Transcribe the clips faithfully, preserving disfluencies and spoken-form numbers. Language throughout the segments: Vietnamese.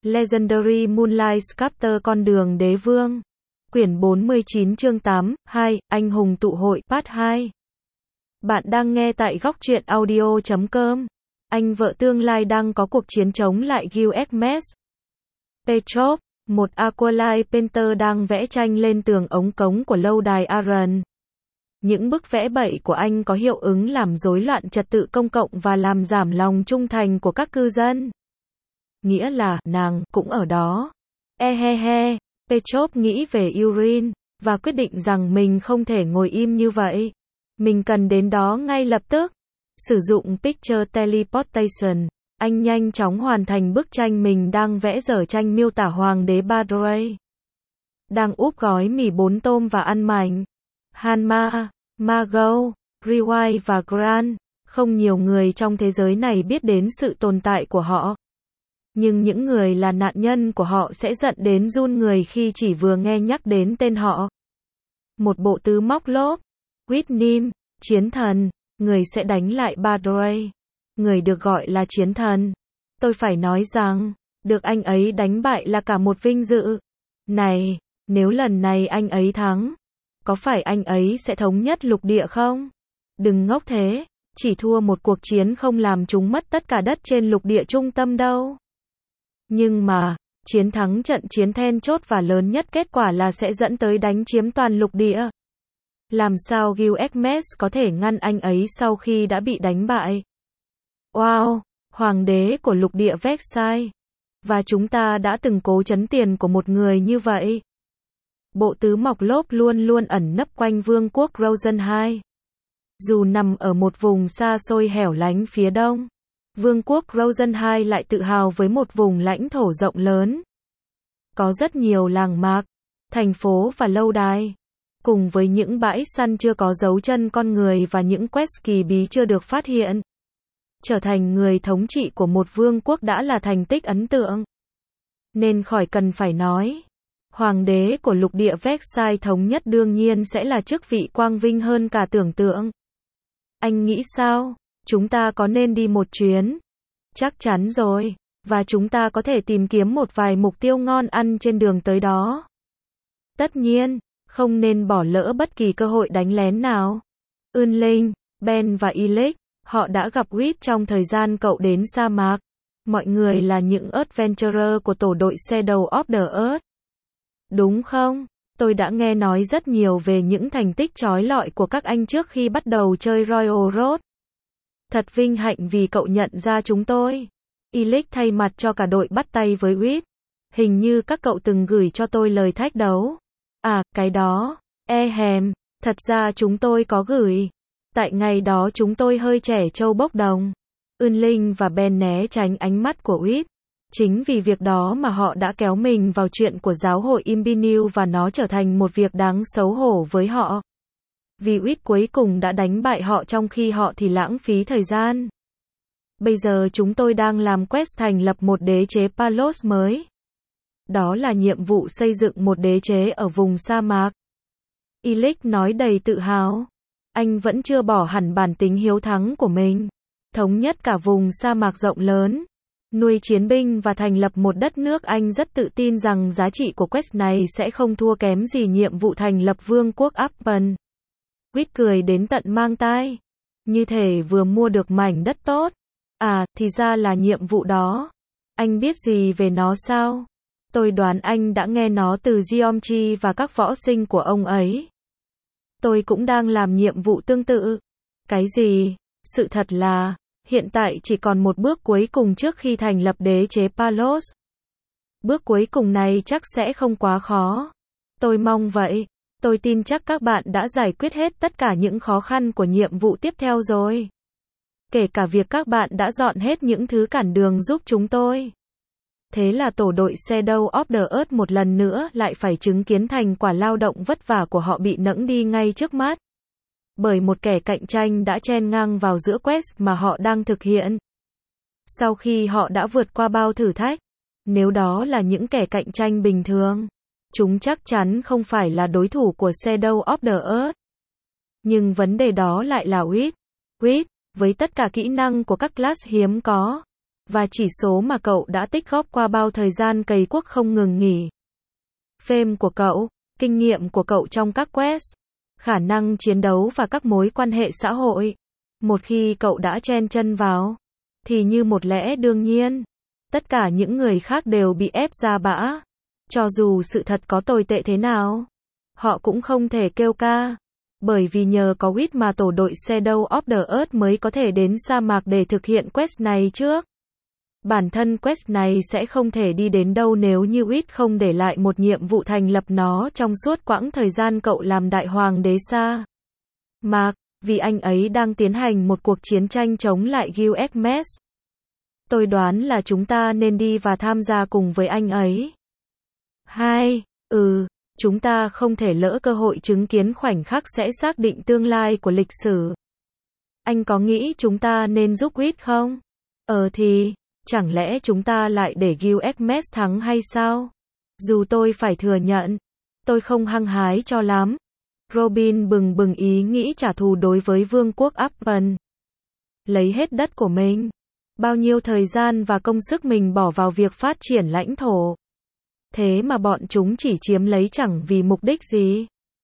Legendary Moonlight Sculptor Con đường đế vương. Quyển bốn mươi chín chương tám, hai, Anh hùng tụ hội, part hai. Bạn đang nghe tại góc truyện audio chấm com. Anh vợ tương lai đang có cuộc chiến chống lại Gilgamesh. Petrov, một Aqualite painter đang vẽ tranh lên tường ống cống của lâu đài Aran. Những bức vẽ bậy của anh có hiệu ứng làm rối loạn trật tự công cộng và làm giảm lòng trung thành của các cư dân. Nghĩa là, nàng, cũng ở đó. E he he, Petrov nghĩ về Urin, và quyết định rằng mình không thể ngồi im như vậy. Mình cần đến đó ngay lập tức. Sử dụng Picture Teleportation, anh nhanh chóng hoàn thành bức tranh mình đang vẽ dở tranh miêu tả hoàng đế Badrey đang úp gói mì bốn tôm và ăn mảnh. Hanma, Margot, Rewai và Grant, không nhiều người trong thế giới này biết đến sự tồn tại của họ. Nhưng những người là nạn nhân của họ sẽ giận đến run người khi chỉ vừa nghe nhắc đến tên họ. Một bộ tứ móc lốp. Whitney, chiến thần, người sẽ đánh lại Badrey. Người được gọi là chiến thần. Tôi phải nói rằng, được anh ấy đánh bại là cả một vinh dự. Này, nếu lần này anh ấy thắng, có phải anh ấy sẽ thống nhất lục địa không? Đừng ngốc thế, chỉ thua một cuộc chiến không làm chúng mất tất cả đất trên lục địa trung tâm đâu. Nhưng mà, chiến thắng trận chiến then chốt và lớn nhất kết quả là sẽ dẫn tới đánh chiếm toàn lục địa. Làm sao Gilgamesh có thể ngăn anh ấy sau khi đã bị đánh bại? Wow, hoàng đế của lục địa Versailles. Và chúng ta đã từng cố trấn tiền của một người như vậy. Bộ tứ mọc lốp luôn luôn ẩn nấp quanh vương quốc Rosenheim. Dù nằm ở một vùng xa xôi hẻo lánh phía đông, vương quốc Rosenheim lại tự hào với một vùng lãnh thổ rộng lớn. Có rất nhiều làng mạc, thành phố và lâu đài, cùng với những bãi săn chưa có dấu chân con người và những quest kỳ bí chưa được phát hiện. Trở thành người thống trị của một vương quốc đã là thành tích ấn tượng. Nên khỏi cần phải nói, hoàng đế của lục địa Versailles thống nhất đương nhiên sẽ là chức vị quang vinh hơn cả tưởng tượng. Anh nghĩ sao? Chúng ta có nên đi một chuyến? Chắc chắn rồi, và chúng ta có thể tìm kiếm một vài mục tiêu ngon ăn trên đường tới đó. Tất nhiên, không nên bỏ lỡ bất kỳ cơ hội đánh lén nào. Unling, Ben và Illich, họ đã gặp Whit trong thời gian cậu đến sa mạc. Mọi người là những adventurer của tổ đội Shadow of the Earth. Đúng không? Tôi đã nghe nói rất nhiều về những thành tích chói lọi của các anh trước khi bắt đầu chơi Royal Road. Thật vinh hạnh vì cậu nhận ra chúng tôi. Illich thay mặt cho cả đội bắt tay với Whit. Hình như các cậu từng gửi cho tôi lời thách đấu. À, cái đó. E hèm, thật ra chúng tôi có gửi. Tại ngày đó chúng tôi hơi trẻ trâu bốc đồng. Unling và Ben né tránh ánh mắt của Whit. Chính vì việc đó mà họ đã kéo mình vào chuyện của giáo hội Imbinil và nó trở thành một việc đáng xấu hổ với họ. Vì Whit cuối cùng đã đánh bại họ trong khi họ thì lãng phí thời gian. Bây giờ chúng tôi đang làm quest thành lập một đế chế Palos mới. Đó là nhiệm vụ xây dựng một đế chế ở vùng sa mạc. Illich nói đầy tự hào. Anh vẫn chưa bỏ hẳn bản tính hiếu thắng của mình. Thống nhất cả vùng sa mạc rộng lớn. Nuôi chiến binh và thành lập một đất nước. Anh rất tự tin rằng giá trị của quest này sẽ không thua kém gì nhiệm vụ thành lập vương quốc Appen. Quýt cười đến tận mang tai. Như thể vừa mua được mảnh đất tốt. À, thì ra là nhiệm vụ đó. Anh biết gì về nó sao? Tôi đoán anh đã nghe nó từ Geomchi và các võ sinh của ông ấy. Tôi cũng đang làm nhiệm vụ tương tự. Cái gì? Sự thật là, hiện tại chỉ còn một bước cuối cùng trước khi thành lập đế chế Palos. Bước cuối cùng này chắc sẽ không quá khó. Tôi mong vậy. Tôi tin chắc các bạn đã giải quyết hết tất cả những khó khăn của nhiệm vụ tiếp theo rồi. Kể cả việc các bạn đã dọn hết những thứ cản đường giúp chúng tôi. Thế là tổ đội Shadow of the Earth một lần nữa lại phải chứng kiến thành quả lao động vất vả của họ bị nẫng đi ngay trước mắt. Bởi một kẻ cạnh tranh đã chen ngang vào giữa quest mà họ đang thực hiện. Sau khi họ đã vượt qua bao thử thách, nếu đó là những kẻ cạnh tranh bình thường, chúng chắc chắn không phải là đối thủ của Shadow of the Earth. Nhưng vấn đề đó lại là Whit. Whit, với tất cả kỹ năng của các class hiếm có, và chỉ số mà cậu đã tích góp qua bao thời gian cày cuốc không ngừng nghỉ. Fame của cậu, kinh nghiệm của cậu trong các quest, khả năng chiến đấu và các mối quan hệ xã hội. Một khi cậu đã chen chân vào, thì như một lẽ đương nhiên, tất cả những người khác đều bị ép ra bã. Cho dù sự thật có tồi tệ thế nào, họ cũng không thể kêu ca. Bởi vì nhờ có Wit mà tổ đội Shadow of the Earth mới có thể đến sa mạc để thực hiện quest này trước. Bản thân quest này sẽ không thể đi đến đâu nếu như Wit không để lại một nhiệm vụ thành lập nó trong suốt quãng thời gian cậu làm đại hoàng đế sa mạc, vì anh ấy đang tiến hành một cuộc chiến tranh chống lại Gilgamesh. Tôi đoán là chúng ta nên đi và tham gia cùng với anh ấy. Hai, ừ, chúng ta không thể lỡ cơ hội chứng kiến khoảnh khắc sẽ xác định tương lai của lịch sử. Anh có nghĩ chúng ta nên giúp Wit không? Ờ thì, chẳng lẽ chúng ta lại để Gilgamesh thắng hay sao? Dù tôi phải thừa nhận, tôi không hăng hái cho lắm. Robin bừng bừng ý nghĩ trả thù đối với vương quốc Appen. Lấy hết đất của mình. Bao nhiêu thời gian và công sức mình bỏ vào việc phát triển lãnh thổ. Thế mà bọn chúng chỉ chiếm lấy chẳng vì mục đích gì.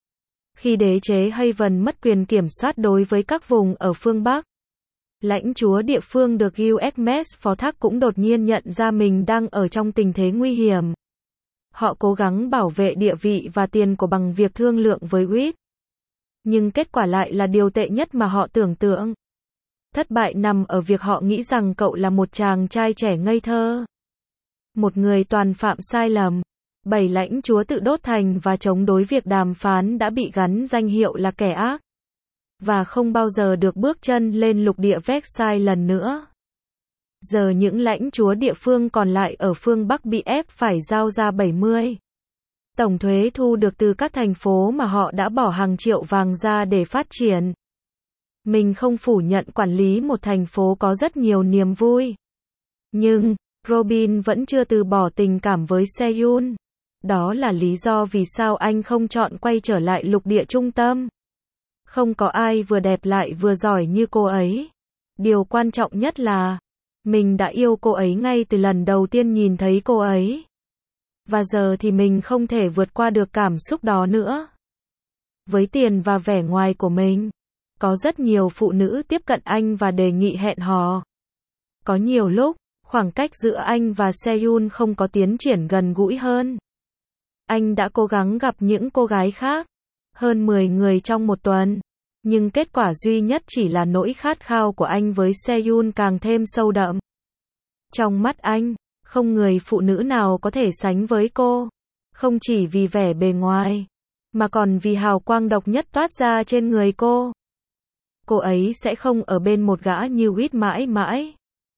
Khi đế chế Haven mất quyền kiểm soát đối với các vùng ở phương Bắc, lãnh chúa địa phương được Gilgamesh phó thác cũng đột nhiên nhận ra mình đang ở trong tình thế nguy hiểm. Họ cố gắng bảo vệ địa vị và tiền của bằng việc thương lượng với Wit. Nhưng kết quả lại là điều tệ nhất mà họ tưởng tượng. Thất bại nằm ở việc họ nghĩ rằng cậu là một chàng trai trẻ ngây thơ. Một người toàn phạm sai lầm. Bảy lãnh chúa tự đốt thành và chống đối việc đàm phán đã bị gắn danh hiệu là kẻ ác. Và không bao giờ được bước chân lên lục địa Versailles lần nữa. Giờ những lãnh chúa địa phương còn lại ở phương Bắc bị ép phải giao ra bảy mươi tổng thuế thu được từ các thành phố mà họ đã bỏ hàng triệu vàng ra để phát triển. Mình không phủ nhận quản lý một thành phố có rất nhiều niềm vui. Nhưng, Robin vẫn chưa từ bỏ tình cảm với Seoul. Đó là lý do vì sao anh không chọn quay trở lại lục địa trung tâm. Không có ai vừa đẹp lại vừa giỏi như cô ấy. Điều quan trọng nhất là, mình đã yêu cô ấy ngay từ lần đầu tiên nhìn thấy cô ấy. Và giờ thì mình không thể vượt qua được cảm xúc đó nữa. Với tiền và vẻ ngoài của mình, có rất nhiều phụ nữ tiếp cận anh và đề nghị hẹn hò. Có nhiều lúc, khoảng cách giữa anh và Seoul không có tiến triển gần gũi hơn. Anh đã cố gắng gặp những cô gái khác, hơn mười người trong một tuần. Nhưng kết quả duy nhất chỉ là nỗi khát khao của anh với Seoul càng thêm sâu đậm. Trong mắt anh, không người phụ nữ nào có thể sánh với cô. Không chỉ vì vẻ bề ngoài, mà còn vì hào quang độc nhất toát ra trên người cô. Cô ấy sẽ không ở bên một gã như Wit mãi mãi.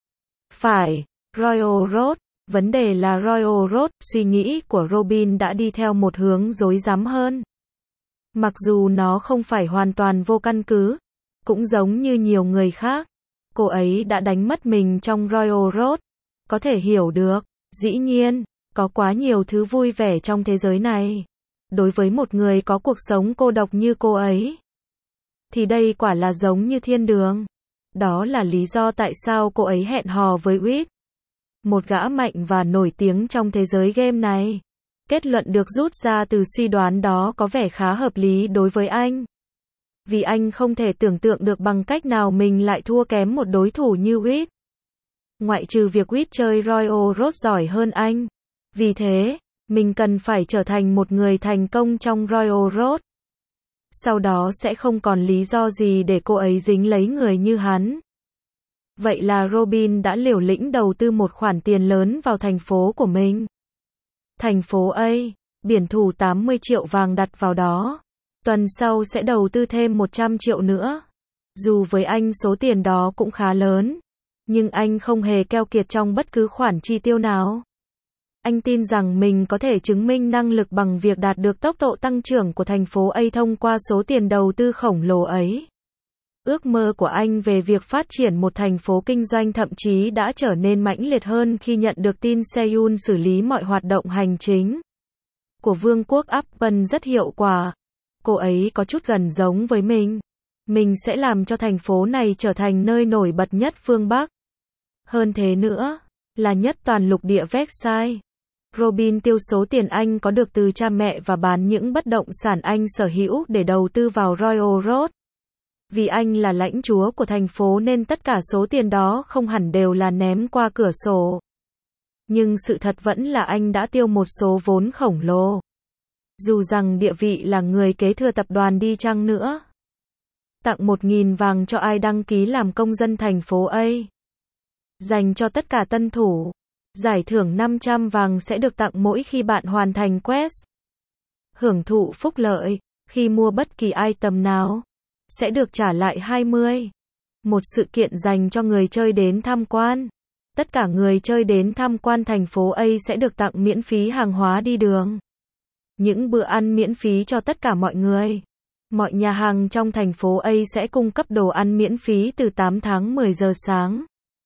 Phải, Royal Road. Vấn đề là Royal Road, suy nghĩ của Robin đã đi theo một hướng rối rắm hơn. Mặc dù nó không phải hoàn toàn vô căn cứ, cũng giống như nhiều người khác, cô ấy đã đánh mất mình trong Royal Road. Có thể hiểu được, dĩ nhiên, có quá nhiều thứ vui vẻ trong thế giới này. Đối với một người có cuộc sống cô độc như cô ấy, thì đây quả là giống như thiên đường. Đó là lý do tại sao cô ấy hẹn hò với Wit, một gã mạnh và nổi tiếng trong thế giới game này. Kết luận được rút ra từ suy đoán đó có vẻ khá hợp lý đối với anh. Vì anh không thể tưởng tượng được bằng cách nào mình lại thua kém một đối thủ như Wit. Ngoại trừ việc Wit chơi Royal Road giỏi hơn anh. Vì thế, mình cần phải trở thành một người thành công trong Royal Road. Sau đó sẽ không còn lý do gì để cô ấy dính lấy người như hắn. Vậy là Robin đã liều lĩnh đầu tư một khoản tiền lớn vào thành phố của mình. Thành phố A, biển thủ tám mươi triệu vàng đặt vào đó. Tuần sau sẽ đầu tư thêm một trăm triệu nữa. Dù với anh số tiền đó cũng khá lớn, nhưng anh không hề keo kiệt trong bất cứ khoản chi tiêu nào. Anh tin rằng mình có thể chứng minh năng lực bằng việc đạt được tốc độ tăng trưởng của thành phố A thông qua số tiền đầu tư khổng lồ ấy. Ước mơ của anh về việc phát triển một thành phố kinh doanh thậm chí đã trở nên mãnh liệt hơn khi nhận được tin Seoul xử lý mọi hoạt động hành chính của vương quốc Appen rất hiệu quả. Cô ấy có chút gần giống với mình. Mình sẽ làm cho thành phố này trở thành nơi nổi bật nhất phương Bắc. Hơn thế nữa, là nhất toàn lục địa Versailles. Robin tiêu số tiền anh có được từ cha mẹ và bán những bất động sản anh sở hữu để đầu tư vào Royal Road. Vì anh là lãnh chúa của thành phố nên tất cả số tiền đó không hẳn đều là ném qua cửa sổ. Nhưng sự thật vẫn là anh đã tiêu một số vốn khổng lồ. Dù rằng địa vị là người kế thừa tập đoàn đi chăng nữa. Tặng một nghìn vàng cho ai đăng ký làm công dân thành phố A. Dành cho tất cả tân thủ. Giải thưởng năm trăm vàng sẽ được tặng mỗi khi bạn hoàn thành quest. Hưởng thụ phúc lợi, khi mua bất kỳ item nào, sẽ được trả lại hai mươi. Một sự kiện dành cho người chơi đến tham quan. Tất cả người chơi đến tham quan thành phố A sẽ được tặng miễn phí hàng hóa đi đường. Những bữa ăn miễn phí cho tất cả mọi người. Mọi nhà hàng trong thành phố A sẽ cung cấp đồ ăn miễn phí từ tám tháng mười giờ sáng.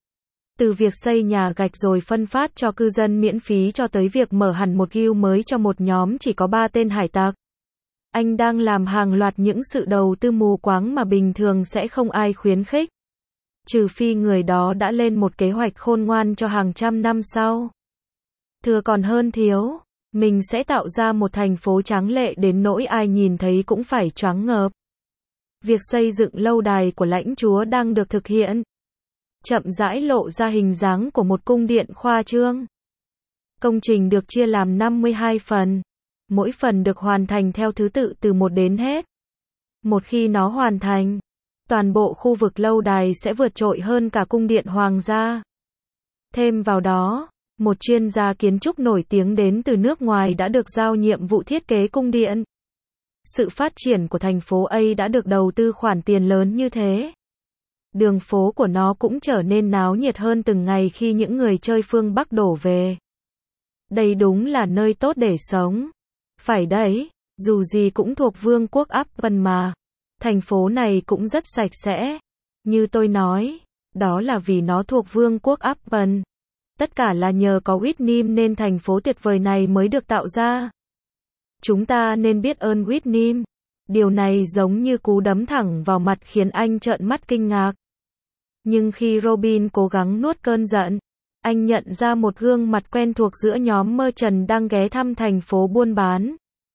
Từ việc xây nhà gạch rồi phân phát cho cư dân miễn phí cho tới việc mở hẳn một guild mới cho một nhóm chỉ có ba tên hải tặc. Anh đang làm hàng loạt những sự đầu tư mù quáng mà bình thường sẽ không ai khuyến khích. Trừ phi người đó đã lên một kế hoạch khôn ngoan cho hàng trăm năm sau. Thừa còn hơn thiếu, mình sẽ tạo ra một thành phố tráng lệ đến nỗi ai nhìn thấy cũng phải choáng ngợp. Việc xây dựng lâu đài của lãnh chúa đang được thực hiện. Chậm rãi lộ ra hình dáng của một cung điện khoa trương. Công trình được chia làm năm mươi hai phần. Mỗi phần được hoàn thành theo thứ tự từ một đến hết. Một khi nó hoàn thành, toàn bộ khu vực lâu đài sẽ vượt trội hơn cả cung điện hoàng gia. Thêm vào đó, một chuyên gia kiến trúc nổi tiếng đến từ nước ngoài đã được giao nhiệm vụ thiết kế cung điện. Sự phát triển của thành phố A đã được đầu tư khoản tiền lớn như thế. Đường phố của nó cũng trở nên náo nhiệt hơn từng ngày khi những người chơi phương Bắc đổ về. Đây đúng là nơi tốt để sống. Phải đấy, dù gì cũng thuộc vương quốc Upton mà. Thành phố này cũng rất sạch sẽ. Như tôi nói, đó là vì nó thuộc vương quốc Upton. Tất cả là nhờ có Whitney nên thành phố tuyệt vời này mới được tạo ra. Chúng ta nên biết ơn Whitney. Điều này giống như cú đấm thẳng vào mặt khiến anh trợn mắt kinh ngạc. Nhưng khi Robin cố gắng nuốt cơn giận, anh nhận ra một gương mặt quen thuộc giữa nhóm merchant đang ghé thăm thành phố buôn bán.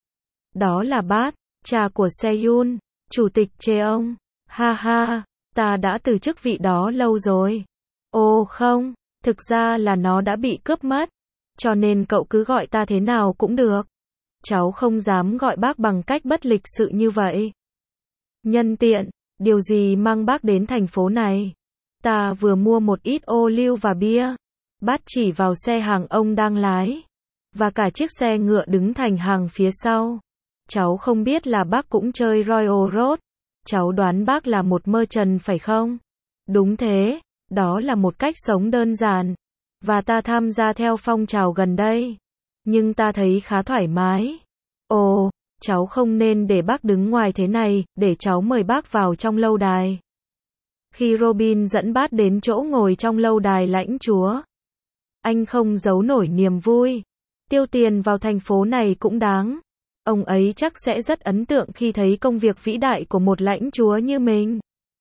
Đó là Bart, cha của Seyun, chủ tịch Cheong. Ha ha, ta đã từ chức vị đó lâu rồi. Ồ không, thực ra là nó đã bị cướp mất. Cho nên cậu cứ gọi ta thế nào cũng được. Cháu không dám gọi bác bằng cách bất lịch sự như vậy. Nhân tiện, điều gì mang bác đến thành phố này? Ta vừa mua một ít ô liu và bia. Bát chỉ vào xe hàng ông đang lái. Và cả chiếc xe ngựa đứng thành hàng phía sau. Cháu không biết là bác cũng chơi Royal Road. Cháu đoán bác là một merchant phải không? Đúng thế, đó là một cách sống đơn giản. Và ta tham gia theo phong trào gần đây. Nhưng ta thấy khá thoải mái. Ồ, cháu không nên để bác đứng ngoài thế này, để cháu mời bác vào trong lâu đài. Khi Robin dẫn Bart đến chỗ ngồi trong lâu đài lãnh chúa, anh không giấu nổi niềm vui. Tiêu tiền vào thành phố này cũng đáng. Ông ấy chắc sẽ rất ấn tượng khi thấy công việc vĩ đại của một lãnh chúa như mình.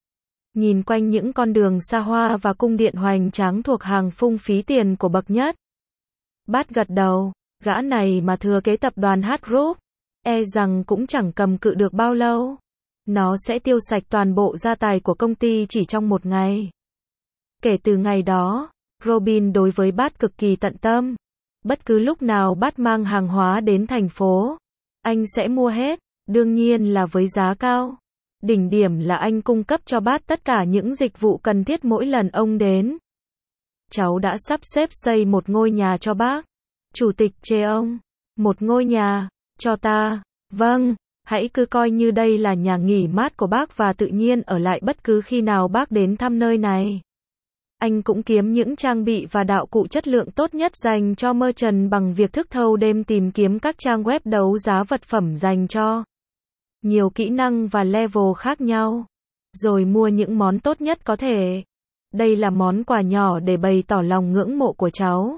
Nhìn quanh những con đường xa hoa và cung điện hoành tráng thuộc hàng phung phí tiền của bậc nhất. Bart gật đầu, gã này mà thừa kế tập đoàn H Group, e rằng cũng chẳng cầm cự được bao lâu. Nó sẽ tiêu sạch toàn bộ gia tài của công ty chỉ trong một ngày. Kể từ ngày đó, Robin đối với Bart cực kỳ tận tâm. Bất cứ lúc nào Bart mang hàng hóa đến thành phố, anh sẽ mua hết, đương nhiên là với giá cao. Đỉnh điểm là anh cung cấp cho Bart tất cả những dịch vụ cần thiết mỗi lần ông đến. Cháu đã sắp xếp xây một ngôi nhà cho bác. Chủ tịch Cheong, một ngôi nhà, cho ta. Vâng, hãy cứ coi như đây là nhà nghỉ mát của bác và tự nhiên ở lại bất cứ khi nào bác đến thăm nơi này. Anh cũng kiếm những trang bị và đạo cụ chất lượng tốt nhất dành cho merchant bằng việc thức thâu đêm tìm kiếm các trang web đấu giá vật phẩm dành cho nhiều kỹ năng và level khác nhau. Rồi mua những món tốt nhất có thể. Đây là món quà nhỏ để bày tỏ lòng ngưỡng mộ của cháu.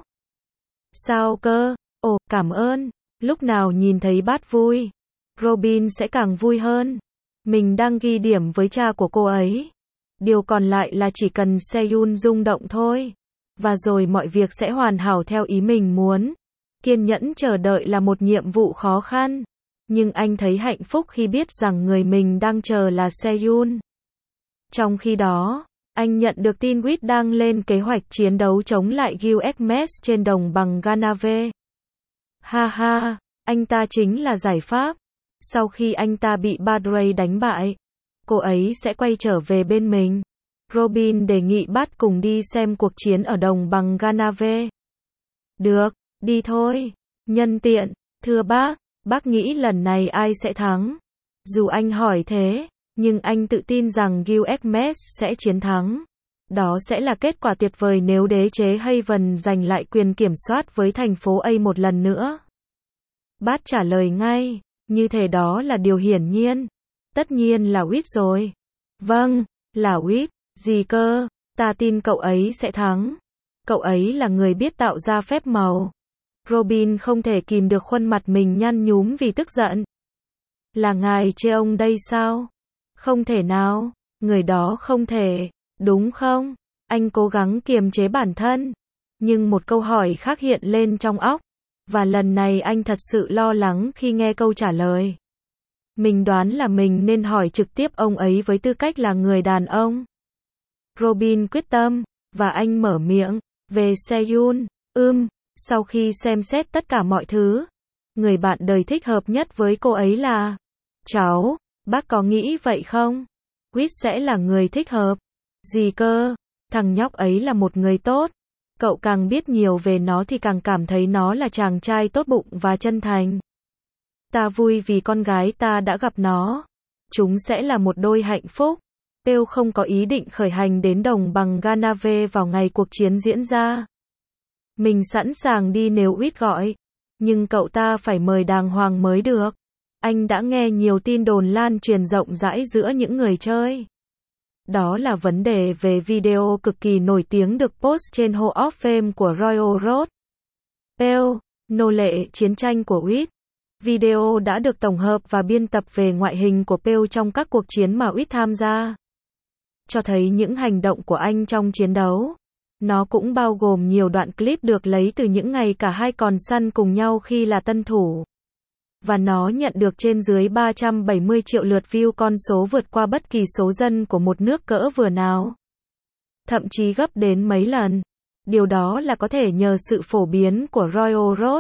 Sao cơ? Ồ, cảm ơn. Lúc nào nhìn thấy Bart vui, Robin sẽ càng vui hơn. Mình đang ghi điểm với cha của cô ấy. Điều còn lại là chỉ cần Seyun rung động thôi. Và rồi mọi việc sẽ hoàn hảo theo ý mình muốn. Kiên nhẫn chờ đợi là một nhiệm vụ khó khăn. Nhưng anh thấy hạnh phúc khi biết rằng người mình đang chờ là Seyun. Trong khi đó, anh nhận được tin Wit đang lên kế hoạch chiến đấu chống lại Gilgamesh trên đồng bằng Ganave. Ha ha, anh ta chính là giải pháp. Sau khi anh ta bị Badrey đánh bại, cô ấy sẽ quay trở về bên mình. Robin đề nghị Bart cùng đi xem cuộc chiến ở đồng bằng Ganave. Được, đi thôi. Nhân tiện, thưa bác, bác nghĩ lần này ai sẽ thắng? Dù anh hỏi thế, nhưng anh tự tin rằng Gilgamesh sẽ chiến thắng. Đó sẽ là kết quả tuyệt vời nếu đế chế Haven giành lại quyền kiểm soát với thành phố A một lần nữa. Bart trả lời ngay, như thế đó là điều hiển nhiên. Tất nhiên là Wit rồi. Vâng, là Wit, gì cơ, ta tin cậu ấy sẽ thắng. Cậu ấy là người biết tạo ra phép màu. Robin không thể kìm được khuôn mặt mình nhăn nhúm vì tức giận. Là ngài chê ông đây sao? Không thể nào, người đó không thể, đúng không? Anh cố gắng kiềm chế bản thân. Nhưng một câu hỏi khác hiện lên trong óc. Và lần này anh thật sự lo lắng khi nghe câu trả lời. Mình đoán là mình nên hỏi trực tiếp ông ấy với tư cách là người đàn ông. Robin quyết tâm, và anh mở miệng, về Seyun, ưm, sau khi xem xét tất cả mọi thứ. Người bạn đời thích hợp nhất với cô ấy là, cháu, bác có nghĩ vậy không? Wit sẽ là người thích hợp. Gì cơ, thằng nhóc ấy là một người tốt. Cậu càng biết nhiều về nó thì càng cảm thấy nó là chàng trai tốt bụng và chân thành. Ta vui vì con gái ta đã gặp nó. Chúng sẽ là một đôi hạnh phúc. Pew không có ý định khởi hành đến đồng bằng Ganave vào ngày cuộc chiến diễn ra. Mình sẵn sàng đi nếu Wit gọi. Nhưng cậu ta phải mời đàng hoàng mới được. Anh đã nghe nhiều tin đồn lan truyền rộng rãi giữa những người chơi. Đó là vấn đề về video cực kỳ nổi tiếng được post trên Hall of Fame của Royal Road. Pew, nô lệ chiến tranh của Wit. Video đã được tổng hợp và biên tập về ngoại hình của Pew trong các cuộc chiến mà Wit tham gia. Cho thấy những hành động của anh trong chiến đấu. Nó cũng bao gồm nhiều đoạn clip được lấy từ những ngày cả hai còn săn cùng nhau khi là tân thủ. Và nó nhận được trên dưới ba trăm bảy mươi triệu lượt view, con số vượt qua bất kỳ số dân của một nước cỡ vừa nào. Thậm chí gấp đến mấy lần. Điều đó là có thể nhờ sự phổ biến của Royal Road.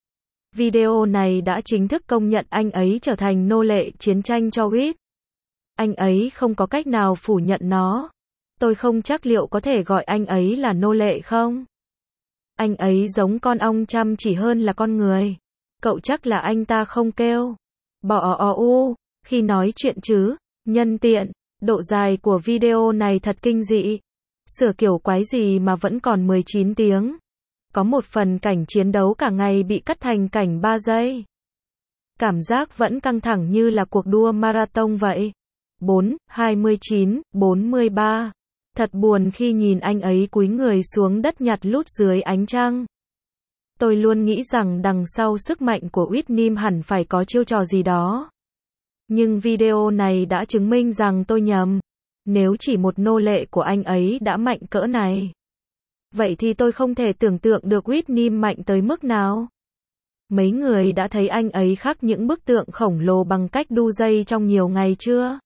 Video này đã chính thức công nhận anh ấy trở thành nô lệ chiến tranh cho Wit. Anh ấy không có cách nào phủ nhận nó. Tôi không chắc liệu có thể gọi anh ấy là nô lệ không. Anh ấy giống con ong chăm chỉ hơn là con người. Cậu chắc là anh ta không kêu bọ o u khi nói chuyện chứ. Nhân tiện, độ dài của video này thật kinh dị. Sửa kiểu quái gì mà vẫn còn mười chín tiếng. Có một phần cảnh chiến đấu cả ngày bị cắt thành cảnh ba giây. Cảm giác vẫn căng thẳng như là cuộc đua marathon vậy. bốn, hai mươi chín, bốn mươi ba. Thật buồn khi nhìn anh ấy cúi người xuống đất nhặt lút dưới ánh trăng. Tôi luôn nghĩ rằng đằng sau sức mạnh của Whitney hẳn phải có chiêu trò gì đó. Nhưng video này đã chứng minh rằng tôi nhầm. Nếu chỉ một nô lệ của anh ấy đã mạnh cỡ này, vậy thì tôi không thể tưởng tượng được Whitney mạnh tới mức nào. Mấy người đã thấy anh ấy khắc những bức tượng khổng lồ bằng cách đu dây trong nhiều ngày chưa?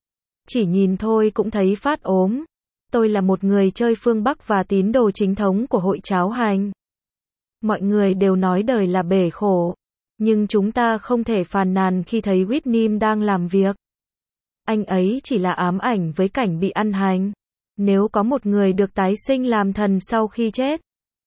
Chỉ nhìn thôi cũng thấy phát ốm. Tôi là một người chơi phương Bắc và tín đồ chính thống của hội cháo hành. Mọi người đều nói đời là bể khổ. Nhưng chúng ta không thể phàn nàn khi thấy Whitney đang làm việc. Anh ấy chỉ là ám ảnh với cảnh bị ăn hành. Nếu có một người được tái sinh làm thần sau khi chết,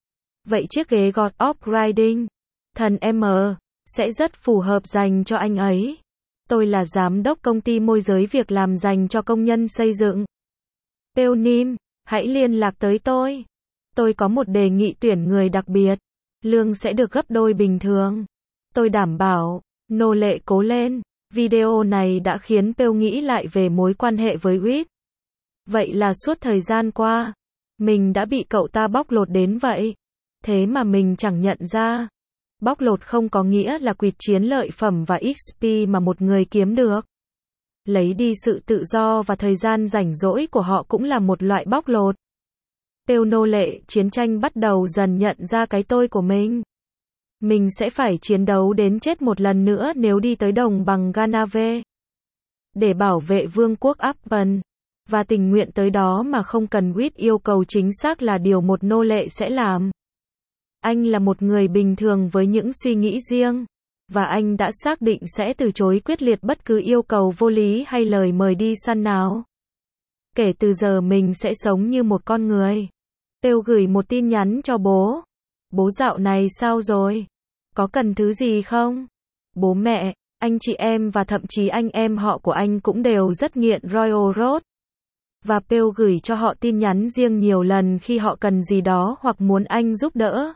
vậy chiếc ghế God of Riding, thần M, sẽ rất phù hợp dành cho anh ấy. Tôi là giám đốc công ty môi giới việc làm dành cho công nhân xây dựng. Peonim, hãy liên lạc tới tôi. Tôi có một đề nghị tuyển người đặc biệt. Lương sẽ được gấp đôi bình thường. Tôi đảm bảo. Nô lệ cố lên. Video này đã khiến Peo nghĩ lại về mối quan hệ với Wit. Vậy là suốt thời gian qua, mình đã bị cậu ta bóc lột đến vậy. Thế mà mình chẳng nhận ra. Bóc lột không có nghĩa là quỵt chiến lợi phẩm và ích pê mà một người kiếm được. Lấy đi sự tự do và thời gian rảnh rỗi của họ cũng là một loại bóc lột. Tiêu nô lệ chiến tranh bắt đầu dần nhận ra cái tôi của mình. Mình sẽ phải chiến đấu đến chết một lần nữa nếu đi tới đồng bằng Ganave. Để bảo vệ vương quốc Appen. Và tình nguyện tới đó mà không cần Whit yêu cầu chính xác là điều một nô lệ sẽ làm. Anh là một người bình thường với những suy nghĩ riêng. Và anh đã xác định sẽ từ chối quyết liệt bất cứ yêu cầu vô lý hay lời mời đi săn nào. Kể từ giờ mình sẽ sống như một con người. Tiêu gửi một tin nhắn cho bố. Bố dạo này sao rồi? Có cần thứ gì không? Bố mẹ, anh chị em và thậm chí anh em họ của anh cũng đều rất nghiện Royal Road. Và Pale gửi cho họ tin nhắn riêng nhiều lần khi họ cần gì đó hoặc muốn anh giúp đỡ.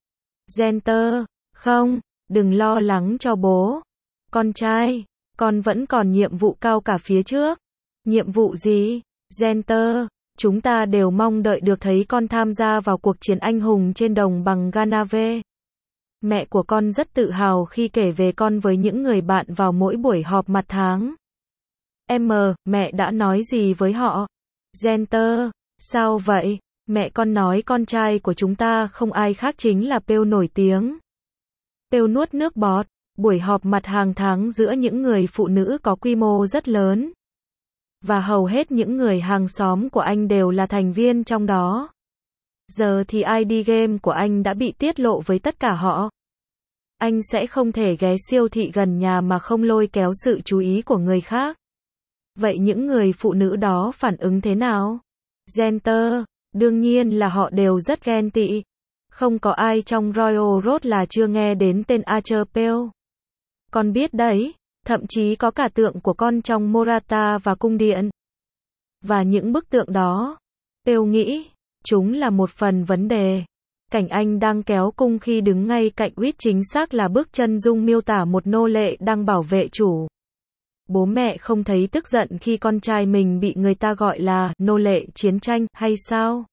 Genter, không, đừng lo lắng cho bố. Con trai, con vẫn còn nhiệm vụ cao cả phía trước. Nhiệm vụ gì? Genter, chúng ta đều mong đợi được thấy con tham gia vào cuộc chiến anh hùng trên đồng bằng Ganave. Mẹ của con rất tự hào khi kể về con với những người bạn vào mỗi buổi họp mặt tháng. Em, mẹ đã nói gì với họ? Genter, sao vậy? Mẹ con nói con trai của chúng ta không ai khác chính là Pale nổi tiếng. Pale nuốt nước bọt, buổi họp mặt hàng tháng giữa những người phụ nữ có quy mô rất lớn. Và hầu hết những người hàng xóm của anh đều là thành viên trong đó. Giờ thì i đê game của anh đã bị tiết lộ với tất cả họ. Anh sẽ không thể ghé siêu thị gần nhà mà không lôi kéo sự chú ý của người khác. Vậy những người phụ nữ đó phản ứng thế nào? Genter, đương nhiên là họ đều rất ghen tị. Không có ai trong Royal Road là chưa nghe đến tên Archer Pale. Con biết đấy, thậm chí có cả tượng của con trong Morata và cung điện. Và những bức tượng đó, Pale nghĩ, chúng là một phần vấn đề. Cảnh anh đang kéo cung khi đứng ngay cạnh Whit chính xác là bước chân dung miêu tả một nô lệ đang bảo vệ chủ. Bố mẹ không thấy tức giận khi con trai mình bị người ta gọi là nô lệ chiến tranh hay sao?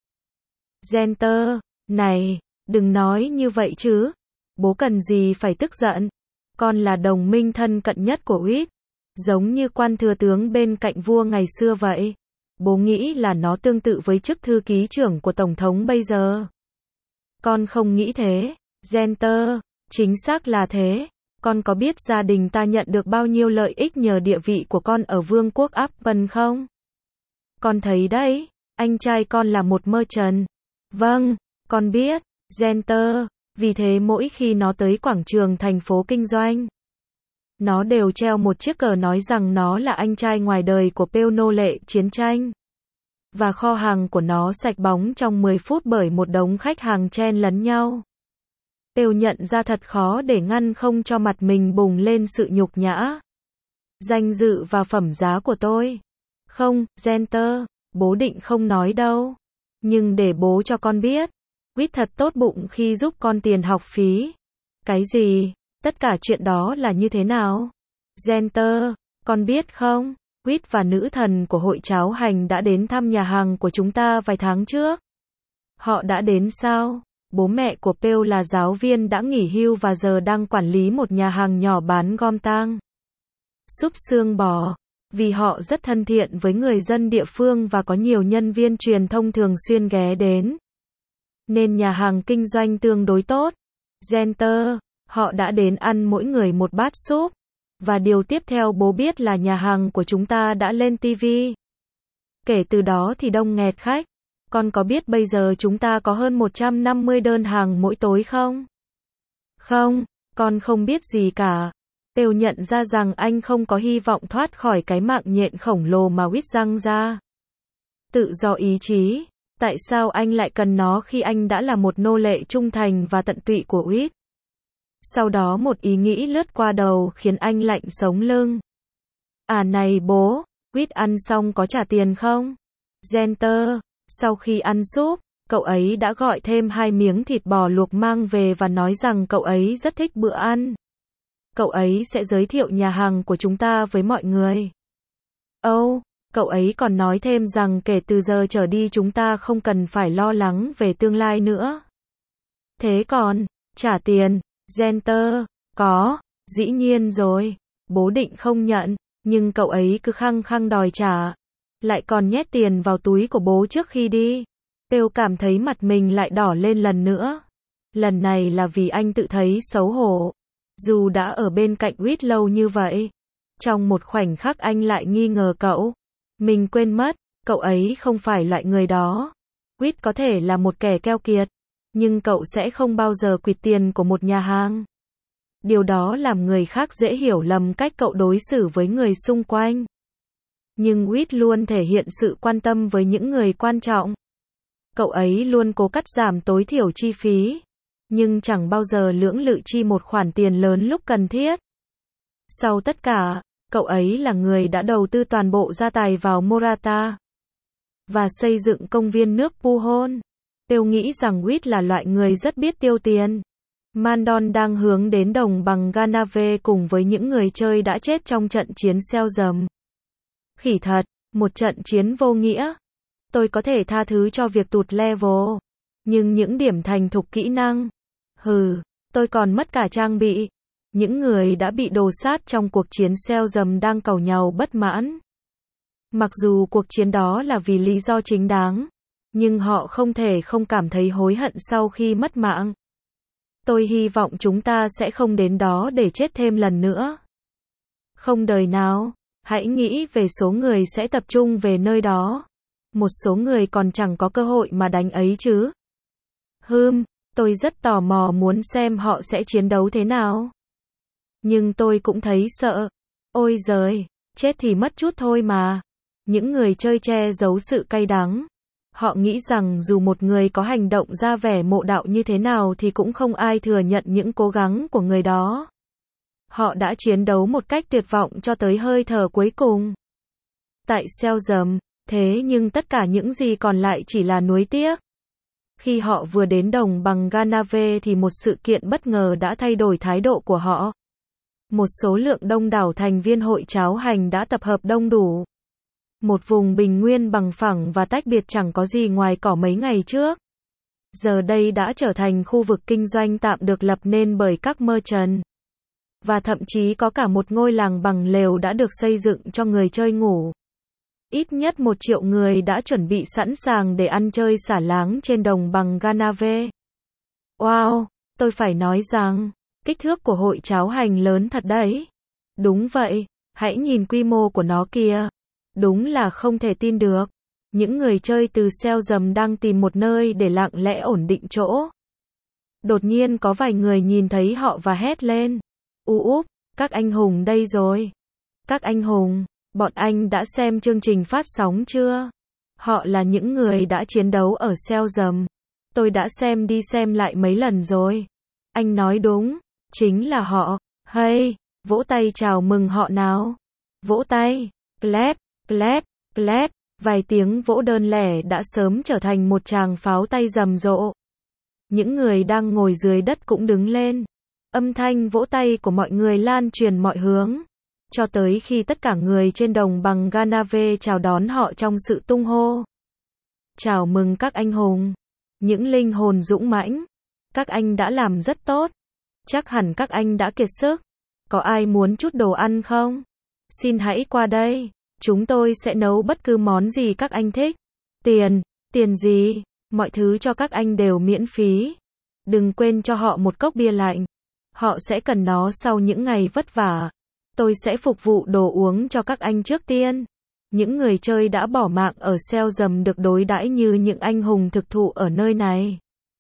Genter, này, đừng nói như vậy chứ. Bố cần gì phải tức giận? Con là đồng minh thân cận nhất của Whit. Giống như quan thừa tướng bên cạnh vua ngày xưa vậy. Bố nghĩ là nó tương tự với chức thư ký trưởng của Tổng thống bây giờ. Con không nghĩ thế. Genter, chính xác là thế. Con có biết gia đình ta nhận được bao nhiêu lợi ích nhờ địa vị của con ở vương quốc Appen không? Con thấy đấy, anh trai con là một merchant. Vâng, con biết. Genter, vì thế mỗi khi nó tới quảng trường thành phố kinh doanh, nó đều treo một chiếc cờ nói rằng nó là anh trai ngoài đời của Pale nô lệ chiến tranh. Và kho hàng của nó sạch bóng trong mười phút bởi một đống khách hàng chen lấn nhau. Pale nhận ra thật khó để ngăn không cho mặt mình bùng lên sự nhục nhã. Danh dự và phẩm giá của tôi. Không, Genter, bố định không nói đâu. Nhưng để bố cho con biết. Whit thật tốt bụng khi giúp con tiền học phí. Cái gì? Tất cả chuyện đó là như thế nào? Genter, con biết không? Whit và nữ thần của hội cháo hành đã đến thăm nhà hàng của chúng ta vài tháng trước. Họ đã đến sao? Bố mẹ của Pale là giáo viên đã nghỉ hưu và giờ đang quản lý một nhà hàng nhỏ bán gom tang. Súp xương bò. Vì họ rất thân thiện với người dân địa phương và có nhiều nhân viên truyền thông thường xuyên ghé đến. Nên nhà hàng kinh doanh tương đối tốt. Genter, họ đã đến ăn mỗi người một bát súp. Và điều tiếp theo bố biết là nhà hàng của chúng ta đã lên ti vi. Kể từ đó thì đông nghẹt khách. Con có biết bây giờ chúng ta có hơn một trăm năm mươi đơn hàng mỗi tối không? Không, con không biết gì cả. Pale nhận ra rằng anh không có hy vọng thoát khỏi cái mạng nhện khổng lồ mà Whit răng ra. Tự do ý chí. Tại sao anh lại cần nó khi anh đã là một nô lệ trung thành và tận tụy của Whit? Sau đó một ý nghĩ lướt qua đầu khiến anh lạnh sống lưng. À này bố, Whit ăn xong có trả tiền không? Genter, sau khi ăn súp, cậu ấy đã gọi thêm hai miếng thịt bò luộc mang về và nói rằng cậu ấy rất thích bữa ăn. Cậu ấy sẽ giới thiệu nhà hàng của chúng ta với mọi người. Oh, cậu ấy còn nói thêm rằng kể từ giờ trở đi chúng ta không cần phải lo lắng về tương lai nữa. Thế còn, trả tiền, Genter, có, dĩ nhiên rồi, bố định không nhận, nhưng cậu ấy cứ khăng khăng đòi trả. Lại còn nhét tiền vào túi của bố trước khi đi. Têu cảm thấy mặt mình lại đỏ lên lần nữa. Lần này là vì anh tự thấy xấu hổ. Dù đã ở bên cạnh Reed lâu như vậy, trong một khoảnh khắc anh lại nghi ngờ cậu. Mình quên mất, cậu ấy không phải loại người đó. Reed có thể là một kẻ keo kiệt, nhưng cậu sẽ không bao giờ quỵt tiền của một nhà hàng. Điều đó làm người khác dễ hiểu lầm cách cậu đối xử với người xung quanh. Nhưng Reed luôn thể hiện sự quan tâm với những người quan trọng. Cậu ấy luôn cố cắt giảm tối thiểu chi phí, nhưng chẳng bao giờ lưỡng lự chi một khoản tiền lớn lúc cần thiết. Sau tất cả, cậu ấy là người đã đầu tư toàn bộ gia tài vào Morata và xây dựng công viên nước Pujol. Têu nghĩ rằng Reed là loại người rất biết tiêu tiền. Mandon đang hướng đến đồng bằng Ganave cùng với những người chơi đã chết trong trận chiến Selzam. Khỉ thật, một trận chiến vô nghĩa. Tôi có thể tha thứ cho việc tụt level, nhưng những điểm thành thục kỹ năng, hừ, tôi còn mất cả trang bị. Những người đã bị đồ sát trong cuộc chiến Selzam đang càu nhàu bất mãn. Mặc dù cuộc chiến đó là vì lý do chính đáng, nhưng họ không thể không cảm thấy hối hận sau khi mất mạng. Tôi hy vọng chúng ta sẽ không đến đó để chết thêm lần nữa. Không đời nào. Hãy nghĩ về số người sẽ tập trung về nơi đó. Một số người còn chẳng có cơ hội mà đánh ấy chứ. Hừm, tôi rất tò mò muốn xem họ sẽ chiến đấu thế nào. Nhưng tôi cũng thấy sợ. Ôi giời, chết thì mất chút thôi mà. Những người chơi che giấu sự cay đắng. Họ nghĩ rằng dù một người có hành động ra vẻ mộ đạo như thế nào thì cũng không ai thừa nhận những cố gắng của người đó. Họ đã chiến đấu một cách tuyệt vọng cho tới hơi thở cuối cùng. Tại Selzam, thế nhưng tất cả những gì còn lại chỉ là nuối tiếc. Khi họ vừa đến đồng bằng Ganave thì một sự kiện bất ngờ đã thay đổi thái độ của họ. Một số lượng đông đảo thành viên hội cháo hành đã tập hợp đông đủ. Một vùng bình nguyên bằng phẳng và tách biệt chẳng có gì ngoài cỏ mấy ngày trước. Giờ đây đã trở thành khu vực kinh doanh tạm được lập nên bởi các merchant. Và thậm chí có cả một ngôi làng bằng lều đã được xây dựng cho người chơi ngủ. Ít nhất một triệu người đã chuẩn bị sẵn sàng để ăn chơi xả láng trên đồng bằng Ganave. Wow, tôi phải nói rằng, kích thước của hội cháo hành lớn thật đấy. Đúng vậy, hãy nhìn quy mô của nó kìa. Đúng là không thể tin được. Những người chơi từ Selzam đang tìm một nơi để lặng lẽ ổn định chỗ. Đột nhiên có vài người nhìn thấy họ và hét lên. U úp, các anh hùng đây rồi. Các anh hùng, bọn anh đã xem chương trình phát sóng chưa? Họ là những người đã chiến đấu ở Selzam. Tôi đã xem đi xem lại mấy lần rồi. Anh nói đúng, chính là họ. Hey, vỗ tay chào mừng họ nào. Vỗ tay, clap, clap, clap. Vài tiếng vỗ đơn lẻ đã sớm trở thành một tràng pháo tay rầm rộ. Những người đang ngồi dưới đất cũng đứng lên. Âm thanh vỗ tay của mọi người lan truyền mọi hướng. Cho tới khi tất cả người trên đồng bằng Ganave chào đón họ trong sự tung hô. Chào mừng các anh hùng. Những linh hồn dũng mãnh. Các anh đã làm rất tốt. Chắc hẳn các anh đã kiệt sức. Có ai muốn chút đồ ăn không? Xin hãy qua đây. Chúng tôi sẽ nấu bất cứ món gì các anh thích. Tiền, tiền gì? Mọi thứ cho các anh đều miễn phí. Đừng quên cho họ một cốc bia lạnh. Họ sẽ cần nó sau những ngày vất vả. Tôi sẽ phục vụ đồ uống cho các anh trước tiên. Những người chơi đã bỏ mạng ở Selzam được đối đãi như những anh hùng thực thụ ở nơi này.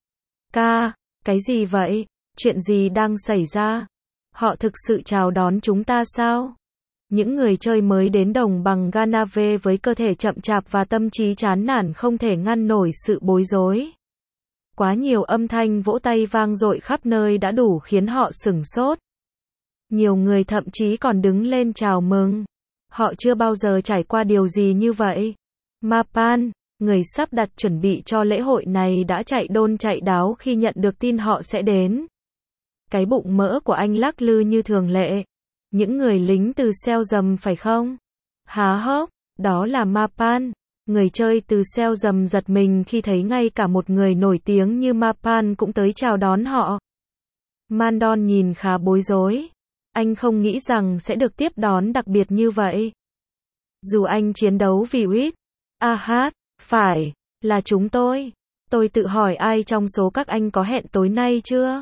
Ca, cái gì vậy? Chuyện gì đang xảy ra? Họ thực sự chào đón chúng ta sao? Những người chơi mới đến đồng bằng Ganave với cơ thể chậm chạp và tâm trí chán nản không thể ngăn nổi sự bối rối. Quá nhiều âm thanh vỗ tay vang dội khắp nơi đã đủ khiến họ sửng sốt. Nhiều người thậm chí còn đứng lên chào mừng. Họ chưa bao giờ trải qua điều gì như vậy. Mapan, người sắp đặt chuẩn bị cho lễ hội này đã chạy đôn chạy đáo khi nhận được tin họ sẽ đến. Cái bụng mỡ của anh lắc lư như thường lệ. Những người lính từ Selzam phải không? Há hốc, đó là Mapan. Người chơi từ Selzam giật mình khi thấy ngay cả một người nổi tiếng như Mapan cũng tới chào đón họ. Mandon nhìn khá bối rối. Anh không nghĩ rằng sẽ được tiếp đón đặc biệt như vậy. Dù anh chiến đấu vì Reed. À hát, phải, là chúng tôi. Tôi tự hỏi ai trong số các anh có hẹn tối nay chưa?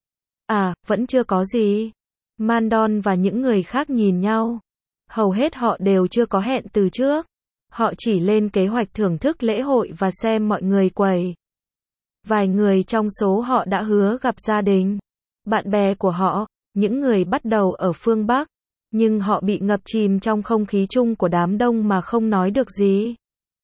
À, vẫn chưa có gì. Mandon và những người khác nhìn nhau. Hầu hết họ đều chưa có hẹn từ trước. Họ chỉ lên kế hoạch thưởng thức lễ hội và xem mọi người quẩy. Vài người trong số họ đã hứa gặp gia đình, bạn bè của họ, những người bắt đầu ở phương Bắc, nhưng họ bị ngập chìm trong không khí chung của đám đông mà không nói được gì.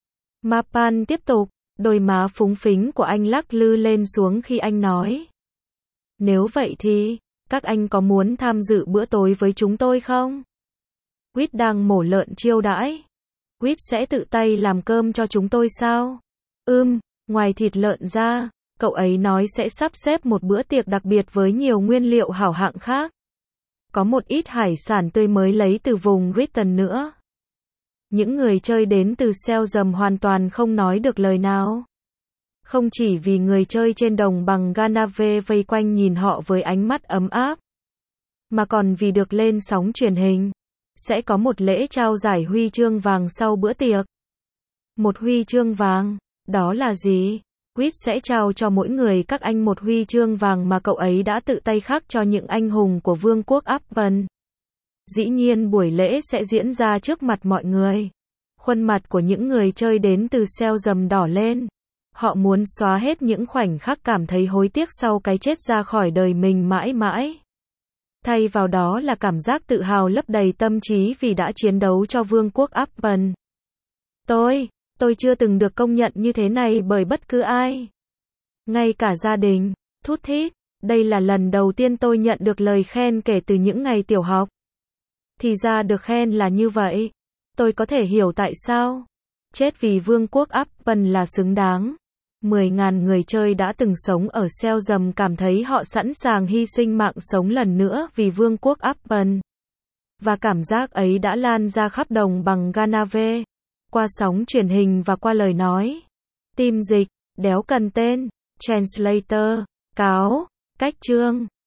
Mapan tiếp tục, đôi má phúng phính của anh lắc lư lên xuống khi anh nói. Nếu vậy thì, các anh có muốn tham dự bữa tối với chúng tôi không? Quýt đang mổ lợn chiêu đãi. Quýt sẽ tự tay làm cơm cho chúng tôi sao? Ừm, ngoài thịt lợn ra, cậu ấy nói sẽ sắp xếp một bữa tiệc đặc biệt với nhiều nguyên liệu hảo hạng khác. Có một ít hải sản tươi mới lấy từ vùng Britain nữa. Những người chơi đến từ Selham hoàn toàn không nói được lời nào. Không chỉ vì người chơi trên đồng bằng Ganave vây quanh nhìn họ với ánh mắt ấm áp, mà còn vì được lên sóng truyền hình. Sẽ có một lễ trao giải huy chương vàng sau bữa tiệc. Một huy chương vàng, đó là gì? Quýt sẽ trao cho mỗi người các anh một huy chương vàng mà cậu ấy đã tự tay khắc cho những anh hùng của vương quốc Appen. Dĩ nhiên buổi lễ sẽ diễn ra trước mặt mọi người. Khuôn mặt của những người chơi đến từ Selham đỏ lên. Họ muốn xóa hết những khoảnh khắc cảm thấy hối tiếc sau cái chết ra khỏi đời mình mãi mãi. Thay vào đó là cảm giác tự hào lấp đầy tâm trí vì đã chiến đấu cho vương quốc Appen. Tôi, tôi chưa từng được công nhận như thế này bởi bất cứ ai. Ngay cả gia đình, thút thít, đây là lần đầu tiên tôi nhận được lời khen kể từ những ngày tiểu học. Thì ra được khen là như vậy. Tôi có thể hiểu tại sao. Chết vì vương quốc Appen là xứng đáng. mười nghìn người chơi đã từng sống ở Selham cảm thấy họ sẵn sàng hy sinh mạng sống lần nữa vì vương quốc Appen. Và cảm giác ấy đã lan ra khắp đồng bằng Ganave, qua sóng truyền hình và qua lời nói. Team dịch, đéo cần tên, translator, cáo, cách chương.